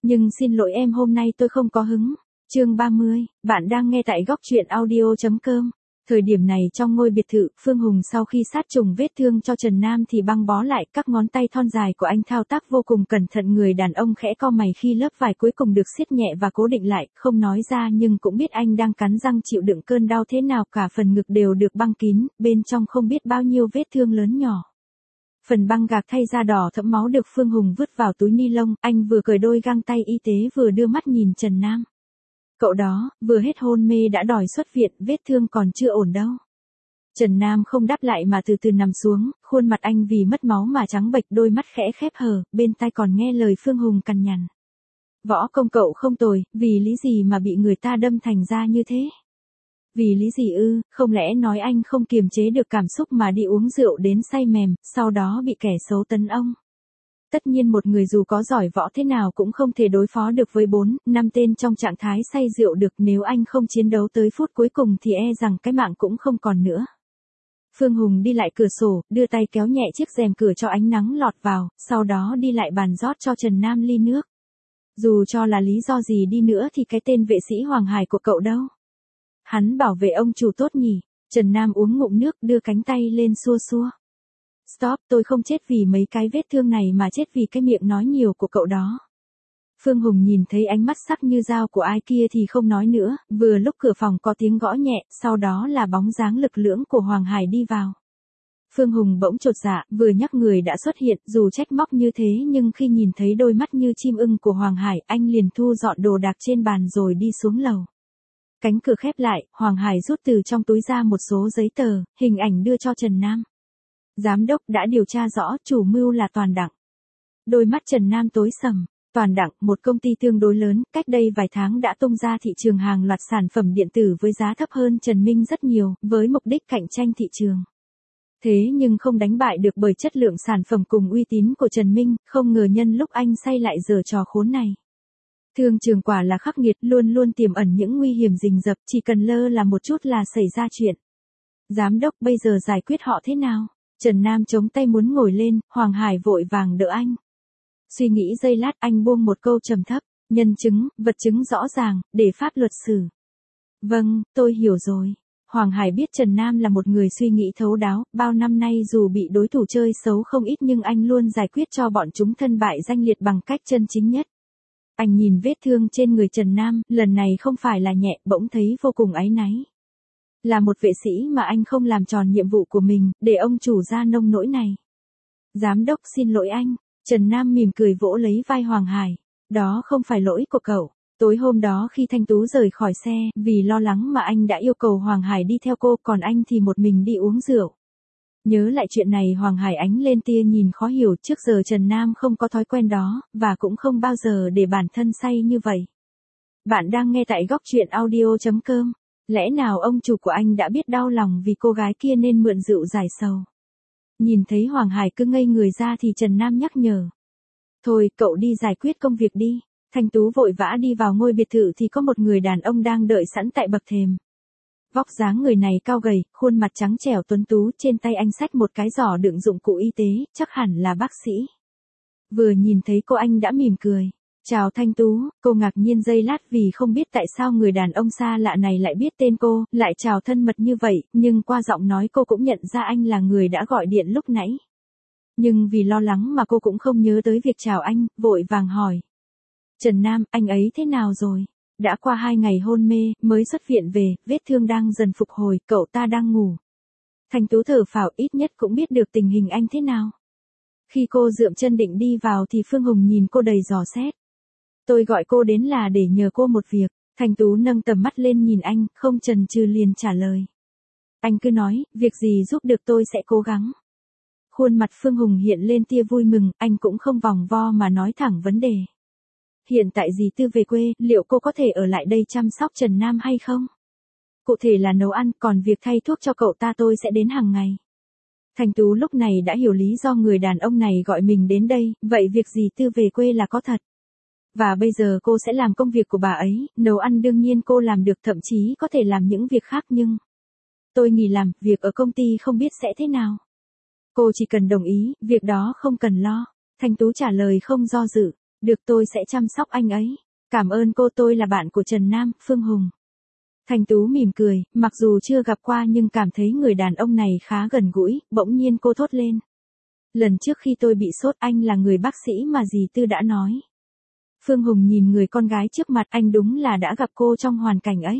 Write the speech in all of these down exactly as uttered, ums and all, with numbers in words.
Nhưng xin lỗi em, hôm nay tôi không có hứng. Chương ba mươi, bạn đang nghe tại góc truyện audio.com. Thời điểm này trong ngôi biệt thự, Phương Hùng sau khi sát trùng vết thương cho Trần Nam thì băng bó lại, các ngón tay thon dài của anh thao tác vô cùng cẩn thận, người đàn ông khẽ cau mày khi lớp vải cuối cùng được siết nhẹ và cố định lại, không nói ra nhưng cũng biết anh đang cắn răng chịu đựng cơn đau thế nào, cả phần ngực đều được băng kín, bên trong không biết bao nhiêu vết thương lớn nhỏ. Phần băng gạc thay da đỏ thẫm máu được Phương Hùng vứt vào túi ni lông, anh vừa cởi đôi găng tay y tế vừa đưa mắt nhìn Trần Nam. Cậu đó, vừa hết hôn mê đã đòi xuất viện, vết thương còn chưa ổn đâu. Trần Nam không đáp lại mà từ từ nằm xuống, khuôn mặt anh vì mất máu mà trắng bệch, đôi mắt khẽ khép hờ, bên tai còn nghe lời Phương Hùng cằn nhằn. Võ công cậu không tồi, vì lý gì mà bị người ta đâm thành ra như thế? Vì lý gì ư, không lẽ nói anh không kiềm chế được cảm xúc mà đi uống rượu đến say mềm, sau đó bị kẻ xấu tấn ông? Tất nhiên một người dù có giỏi võ thế nào cũng không thể đối phó được với bốn, năm tên trong trạng thái say rượu được, nếu anh không chiến đấu tới phút cuối cùng thì e rằng cái mạng cũng không còn nữa. Phương Hùng đi lại cửa sổ, đưa tay kéo nhẹ chiếc rèm cửa cho ánh nắng lọt vào, sau đó đi lại bàn rót cho Trần Nam ly nước. Dù cho là lý do gì đi nữa thì cái tên vệ sĩ Hoàng Hải của cậu đâu? Hắn bảo vệ ông chủ tốt nhỉ? Trần Nam uống ngụm nước, đưa cánh tay lên xua xua. Stop, tôi không chết vì mấy cái vết thương này mà chết vì cái miệng nói nhiều của cậu đó. Phương Hùng nhìn thấy ánh mắt sắc như dao của ai kia thì không nói nữa, vừa lúc cửa phòng có tiếng gõ nhẹ, sau đó là bóng dáng lực lưỡng của Hoàng Hải đi vào. Phương Hùng bỗng chột dạ, vừa nhắc người đã xuất hiện, dù trách móc như thế nhưng khi nhìn thấy đôi mắt như chim ưng của Hoàng Hải, anh liền thu dọn đồ đạc trên bàn rồi đi xuống lầu. Cánh cửa khép lại, Hoàng Hải rút từ trong túi ra một số giấy tờ, hình ảnh đưa cho Trần Nam. Giám đốc đã điều tra rõ, chủ mưu là Toàn Đặng. Đôi mắt Trần Nam tối sầm. Toàn Đặng, một công ty tương đối lớn, cách đây vài tháng đã tung ra thị trường hàng loạt sản phẩm điện tử với giá thấp hơn Trần Minh rất nhiều, với mục đích cạnh tranh thị trường. Thế nhưng không đánh bại được bởi chất lượng sản phẩm cùng uy tín của Trần Minh, không ngờ nhân lúc anh say lại giở trò khốn này. Thương trường quả là khắc nghiệt, luôn luôn tiềm ẩn những nguy hiểm rình rập, chỉ cần lơ là một chút là xảy ra chuyện. Giám đốc, bây giờ giải quyết họ thế nào? Trần Nam chống tay muốn ngồi lên, Hoàng Hải vội vàng đỡ anh. Suy nghĩ giây lát, anh buông một câu trầm thấp, nhân chứng, vật chứng rõ ràng, để pháp luật xử. Vâng, tôi hiểu rồi. Hoàng Hải biết Trần Nam là một người suy nghĩ thấu đáo, bao năm nay dù bị đối thủ chơi xấu không ít nhưng anh luôn giải quyết cho bọn chúng thân bại danh liệt bằng cách chân chính nhất. Anh nhìn vết thương trên người Trần Nam, lần này không phải là nhẹ, bỗng thấy vô cùng áy náy. Là một vệ sĩ mà anh không làm tròn nhiệm vụ của mình, để ông chủ ra nông nỗi này. Giám đốc xin lỗi anh. Trần Nam mỉm cười vỗ lấy vai Hoàng Hải. Đó không phải lỗi của cậu. Tối hôm đó khi Thanh Tú rời khỏi xe, vì lo lắng mà anh đã yêu cầu Hoàng Hải đi theo cô, còn anh thì một mình đi uống rượu. Nhớ lại chuyện này, Hoàng Hải ánh lên tia nhìn khó hiểu, trước giờ Trần Nam không có thói quen đó, và cũng không bao giờ để bản thân say như vậy. Bạn đang nghe tại góc truyện audio.com. Lẽ nào ông chủ của anh đã biết đau lòng vì cô gái kia nên mượn rượu giải sầu? Nhìn thấy Hoàng Hải cứ ngây người ra thì Trần Nam nhắc nhở. Thôi, cậu đi giải quyết công việc đi. Thanh Tú vội vã đi vào ngôi biệt thự thì có một người đàn ông đang đợi sẵn tại bậc thềm. Vóc dáng người này cao gầy, khuôn mặt trắng trẻo tuấn tú, trên tay anh xách một cái giỏ đựng dụng cụ y tế, chắc hẳn là bác sĩ. Vừa nhìn thấy cô anh đã mỉm cười. Chào Thanh Tú, cô ngạc nhiên giây lát vì không biết tại sao người đàn ông xa lạ này lại biết tên cô, lại chào thân mật như vậy, nhưng qua giọng nói cô cũng nhận ra anh là người đã gọi điện lúc nãy. Nhưng vì lo lắng mà cô cũng không nhớ tới việc chào anh, vội vàng hỏi. Trần Nam, anh ấy thế nào rồi? Đã qua hai ngày hôn mê, mới xuất viện về, vết thương đang dần phục hồi, cậu ta đang ngủ. Thanh Tú thở phào, ít nhất cũng biết được tình hình anh thế nào. Khi cô dượm chân định đi vào thì Phương Hùng nhìn cô đầy dò xét. Tôi gọi cô đến là để nhờ cô một việc. Thanh Tú nâng tầm mắt lên nhìn anh, không chần chừ liền trả lời. Anh cứ nói, việc gì giúp được tôi sẽ cố gắng. Khuôn mặt Phương Hùng hiện lên tia vui mừng, anh cũng không vòng vo mà nói thẳng vấn đề. Hiện tại dì Tư về quê, liệu cô có thể ở lại đây chăm sóc Trần Nam hay không? Cụ thể là nấu ăn, còn việc thay thuốc cho cậu ta tôi sẽ đến hàng ngày. Thanh Tú lúc này đã hiểu lý do người đàn ông này gọi mình đến đây, vậy việc dì Tư về quê là có thật. Và bây giờ cô sẽ làm công việc của bà ấy, nấu ăn đương nhiên cô làm được, thậm chí có thể làm những việc khác, nhưng tôi nghỉ làm, việc ở công ty không biết sẽ thế nào. Cô chỉ cần đồng ý, việc đó không cần lo. Thanh Tú trả lời không do dự. Được, tôi sẽ chăm sóc anh ấy. Cảm ơn cô, tôi là bạn của Trần Nam, Phương Hùng. Thanh Tú mỉm cười, mặc dù chưa gặp qua nhưng cảm thấy người đàn ông này khá gần gũi, bỗng nhiên cô thốt lên. Lần trước khi tôi bị sốt anh là người bác sĩ mà dì Tư đã nói. Phương Hùng nhìn người con gái trước mặt, anh đúng là đã gặp cô trong hoàn cảnh ấy.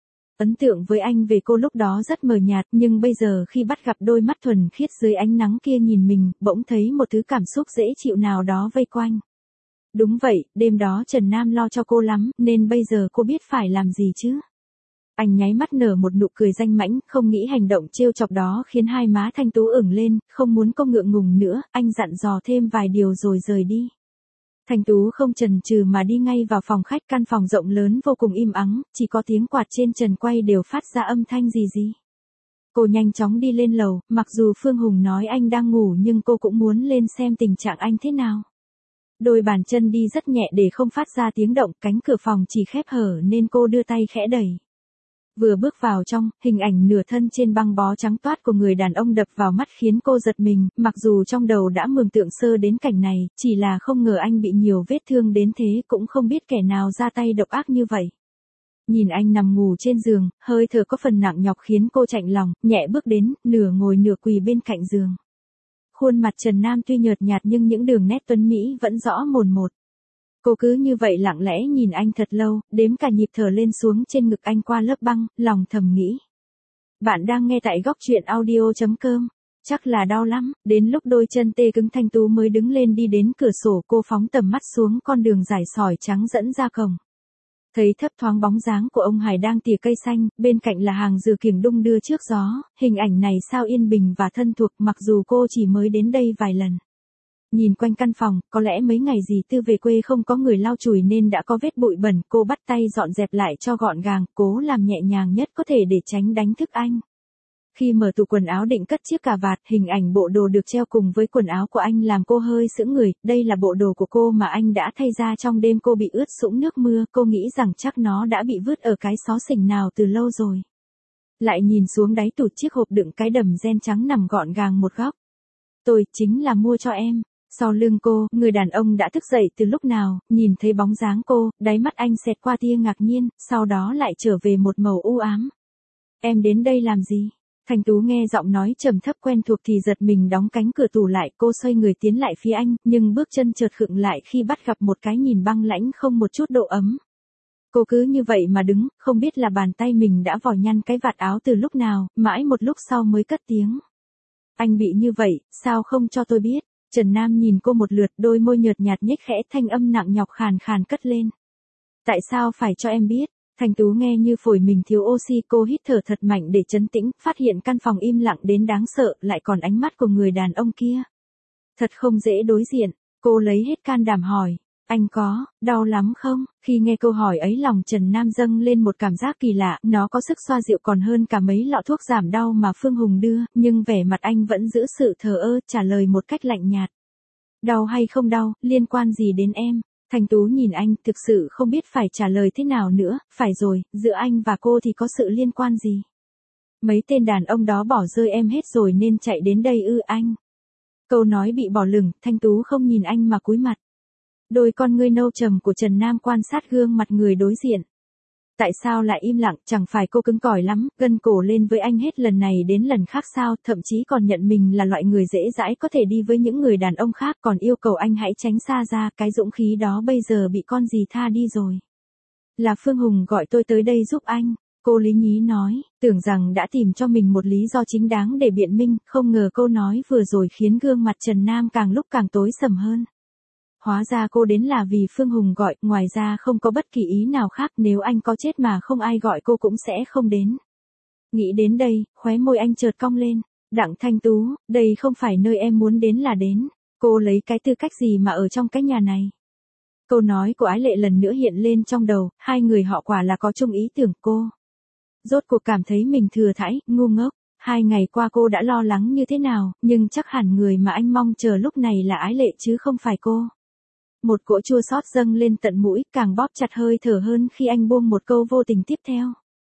Ấn tượng với anh về cô lúc đó rất mờ nhạt, nhưng bây giờ khi bắt gặp đôi mắt thuần khiết dưới ánh nắng kia nhìn mình, bỗng thấy một thứ cảm xúc dễ chịu nào đó vây quanh. Đúng vậy, đêm đó Trần Nam lo cho cô lắm, nên bây giờ cô biết phải làm gì chứ. Anh nháy mắt nở một nụ cười danh mãnh, không nghĩ hành động trêu chọc đó khiến hai má Thanh Tú ửng lên, không muốn cô ngượng ngùng nữa, anh dặn dò thêm vài điều rồi rời đi. Thanh Tú không chần chừ mà đi ngay vào phòng khách, căn phòng rộng lớn vô cùng im ắng, chỉ có tiếng quạt trên trần quay đều phát ra âm thanh gì gì. Cô nhanh chóng đi lên lầu, mặc dù Phương Hùng nói anh đang ngủ nhưng cô cũng muốn lên xem tình trạng anh thế nào. Đôi bàn chân đi rất nhẹ để không phát ra tiếng động, cánh cửa phòng chỉ khép hở nên cô đưa tay khẽ đẩy. Vừa bước vào trong, hình ảnh nửa thân trên băng bó trắng toát của người đàn ông đập vào mắt khiến cô giật mình, mặc dù trong đầu đã mường tượng sơ đến cảnh này, chỉ là không ngờ anh bị nhiều vết thương đến thế, cũng không biết kẻ nào ra tay độc ác như vậy. Nhìn anh nằm ngủ trên giường, hơi thở có phần nặng nhọc khiến cô chạnh lòng, nhẹ bước đến, nửa ngồi nửa quỳ bên cạnh giường. Khuôn mặt Trần Nam tuy nhợt nhạt nhưng những đường nét tuấn mỹ vẫn rõ mồn một. Cô cứ như vậy lặng lẽ nhìn anh thật lâu, đếm cả nhịp thở lên xuống trên ngực anh qua lớp băng, lòng thầm nghĩ. Bạn đang nghe tại góc truyện audio chấm com. Chắc là đau lắm, đến lúc đôi chân tê cứng Thanh Tú mới đứng lên đi đến cửa sổ, cô phóng tầm mắt xuống con đường dài sỏi trắng dẫn ra cổng. Thấy thấp thoáng bóng dáng của ông Hải đang tỉa cây xanh, bên cạnh là hàng dừa kiểng đung đưa trước gió, hình ảnh này sao yên bình và thân thuộc mặc dù cô chỉ mới đến đây vài lần. Nhìn quanh căn phòng, có lẽ mấy ngày dì Tư về quê không có người lau chùi nên đã có vết bụi bẩn, cô bắt tay dọn dẹp lại cho gọn gàng, cố làm nhẹ nhàng nhất có thể để tránh đánh thức anh. Khi mở tủ quần áo định cất chiếc cà vạt, hình ảnh bộ đồ được treo cùng với quần áo của anh làm cô hơi sững người, đây là bộ đồ của cô mà anh đã thay ra trong đêm cô bị ướt sũng nước mưa, cô nghĩ rằng chắc nó đã bị vứt ở cái xó xỉnh nào từ lâu rồi. Lại nhìn xuống đáy tủ chiếc hộp đựng cái đầm ren trắng nằm gọn gàng một góc. Tôi chính là mua cho em. Sau lưng cô, người đàn ông đã thức dậy từ lúc nào, nhìn thấy bóng dáng cô, đáy mắt anh xẹt qua tia ngạc nhiên, sau đó lại trở về một màu u ám. Em đến đây làm gì? Thanh Tú nghe giọng nói trầm thấp quen thuộc thì giật mình đóng cánh cửa tủ lại, cô xoay người tiến lại phía anh, nhưng bước chân chợt khựng lại khi bắt gặp một cái nhìn băng lãnh không một chút độ ấm. Cô cứ như vậy mà đứng, không biết là bàn tay mình đã vò nhăn cái vạt áo từ lúc nào, mãi một lúc sau mới cất tiếng. Anh bị như vậy, sao không cho tôi biết? Trần Nam nhìn cô một lượt, đôi môi nhợt nhạt nhếch khẽ, thanh âm nặng nhọc khàn khàn cất lên. Tại sao phải cho em biết? Thanh Tú nghe như phổi mình thiếu oxy, cô hít thở thật mạnh để trấn tĩnh, phát hiện căn phòng im lặng đến đáng sợ, lại còn ánh mắt của người đàn ông kia. Thật không dễ đối diện, cô lấy hết can đảm hỏi. Anh có, đau lắm không? Khi nghe câu hỏi ấy lòng Trần Nam dâng lên một cảm giác kỳ lạ, nó có sức xoa dịu còn hơn cả mấy lọ thuốc giảm đau mà Phương Hùng đưa, nhưng vẻ mặt anh vẫn giữ sự thờ ơ, trả lời một cách lạnh nhạt. Đau hay không đau, liên quan gì đến em? Thanh Tú nhìn anh, thực sự không biết phải trả lời thế nào nữa, phải rồi, giữa anh và cô thì có sự liên quan gì? Mấy tên đàn ông đó bỏ rơi em hết rồi nên chạy đến đây ư anh? Câu nói bị bỏ lửng, Thanh Tú không nhìn anh mà cúi mặt. Đôi con ngươi nâu trầm của Trần Nam quan sát gương mặt người đối diện. Tại sao lại im lặng, chẳng phải cô cứng cỏi lắm, gân cổ lên với anh hết lần này đến lần khác sao, thậm chí còn nhận mình là loại người dễ dãi có thể đi với những người đàn ông khác, còn yêu cầu anh hãy tránh xa ra, cái dũng khí đó bây giờ bị con gì tha đi rồi. Là Phương Hùng gọi tôi tới đây giúp anh, cô lý nhí nói, tưởng rằng đã tìm cho mình một lý do chính đáng để biện minh, không ngờ câu nói vừa rồi khiến gương mặt Trần Nam càng lúc càng tối sầm hơn. Hóa ra cô đến là vì Phương Hùng gọi, ngoài ra không có bất kỳ ý nào khác, nếu anh có chết mà không ai gọi cô cũng sẽ không đến. Nghĩ đến đây, khóe môi anh chợt cong lên. Đặng Thanh Tú, đây không phải nơi em muốn đến là đến. Cô lấy cái tư cách gì mà ở trong cái nhà này? Câu nói của Ái Lệ lần nữa hiện lên trong đầu, hai người họ quả là có chung ý tưởng. Cô rốt cuộc cảm thấy mình thừa thãi, ngu ngốc. Hai ngày qua cô đã lo lắng như thế nào, nhưng chắc hẳn người mà anh mong chờ lúc này là Ái Lệ chứ không phải cô. Một cỗ chua xót dâng lên tận mũi, càng bóp chặt hơi thở hơn khi anh buông một câu vô tình tiếp theo.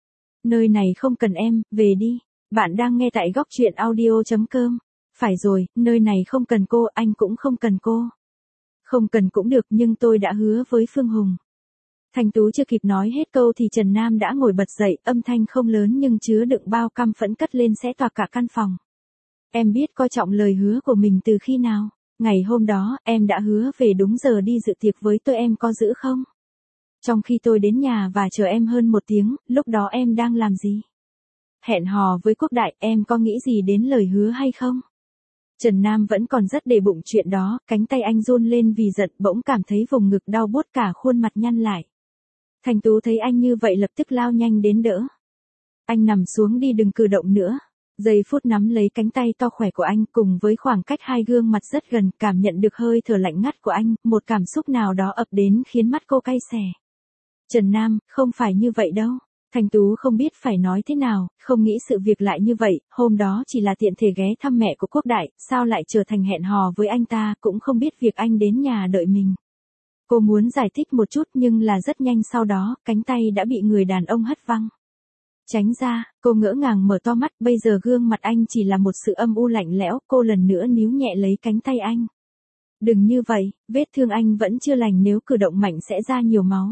Nơi này không cần em, về đi. Bạn đang nghe tại góc truyện audio chấm com. Phải rồi, nơi này không cần cô, anh cũng không cần cô. Không cần cũng được nhưng tôi đã hứa với Phương Hùng. Thanh Tú chưa kịp nói hết câu thì Trần Nam đã ngồi bật dậy, âm thanh không lớn nhưng chứa đựng bao căm phẫn cất lên xé toạc cả căn phòng. Em biết coi trọng lời hứa của mình từ khi nào? Ngày hôm đó, em đã hứa về đúng giờ đi dự tiệc với tôi, em có giữ không? Trong khi tôi đến nhà và chờ em hơn một tiếng, lúc đó em đang làm gì? Hẹn hò với Quốc Đại, em có nghĩ gì đến lời hứa hay không? Trần Nam vẫn còn rất để bụng chuyện đó, cánh tay anh run lên vì giận, bỗng cảm thấy vùng ngực đau buốt, cả khuôn mặt nhăn lại. Thanh Tú thấy anh như vậy lập tức lao nhanh đến đỡ. Anh nằm xuống đi, đừng cử động nữa. Giây phút nắm lấy cánh tay to khỏe của anh, cùng với khoảng cách hai gương mặt rất gần, cảm nhận được hơi thở lạnh ngắt của anh, một cảm xúc nào đó ập đến khiến mắt cô cay xè. Trần Nam, không phải như vậy đâu. Thanh Tú không biết phải nói thế nào, không nghĩ sự việc lại như vậy, hôm đó chỉ là tiện thể ghé thăm mẹ của Quốc Đại, sao lại trở thành hẹn hò với anh ta, cũng không biết việc anh đến nhà đợi mình. Cô muốn giải thích một chút nhưng là rất nhanh sau đó, cánh tay đã bị người đàn ông hất văng. Tránh ra, cô ngỡ ngàng mở to mắt, bây giờ gương mặt anh chỉ là một sự âm u lạnh lẽo, cô lần nữa níu nhẹ lấy cánh tay anh. Đừng như vậy, vết thương anh vẫn chưa lành, nếu cử động mạnh sẽ ra nhiều máu.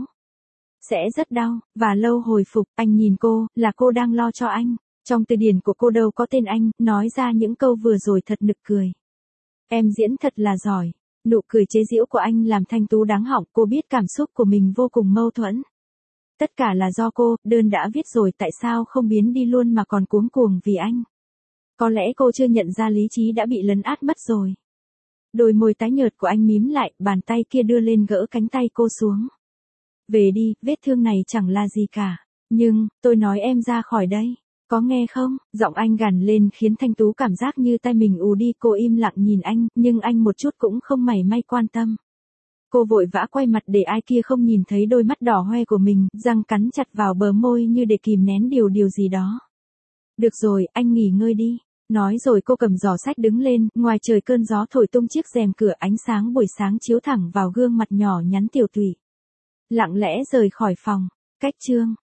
Sẽ rất đau, và lâu hồi phục. Anh nhìn cô, là cô đang lo cho anh. Trong từ điển của cô đâu có tên anh, nói ra những câu vừa rồi thật nực cười. Em diễn thật là giỏi. Nụ cười chế giễu của anh làm Thanh Tú đáng họng, cô biết cảm xúc của mình vô cùng mâu thuẫn. Tất cả là do cô, đơn đã viết rồi tại sao không biến đi luôn mà còn cuống cuồng vì anh. Có lẽ cô chưa nhận ra lý trí đã bị lấn át mất rồi. Đôi môi tái nhợt của anh mím lại, bàn tay kia đưa lên gỡ cánh tay cô xuống. Về đi, vết thương này chẳng là gì cả. Nhưng, tôi nói em ra khỏi đây. Có nghe không? Giọng anh gằn lên khiến Thanh Tú cảm giác như tay mình ù đi, cô im lặng nhìn anh, nhưng anh một chút cũng không mảy may quan tâm. Cô vội vã quay mặt để ai kia không nhìn thấy đôi mắt đỏ hoe của mình, răng cắn chặt vào bờ môi như để kìm nén điều điều gì đó. Được rồi, anh nghỉ ngơi đi. Nói rồi cô cầm giỏ sách đứng lên, ngoài trời cơn gió thổi tung chiếc rèm cửa, ánh sáng buổi sáng chiếu thẳng vào gương mặt nhỏ nhắn tiểu tụy. Lặng lẽ rời khỏi phòng. Cách chương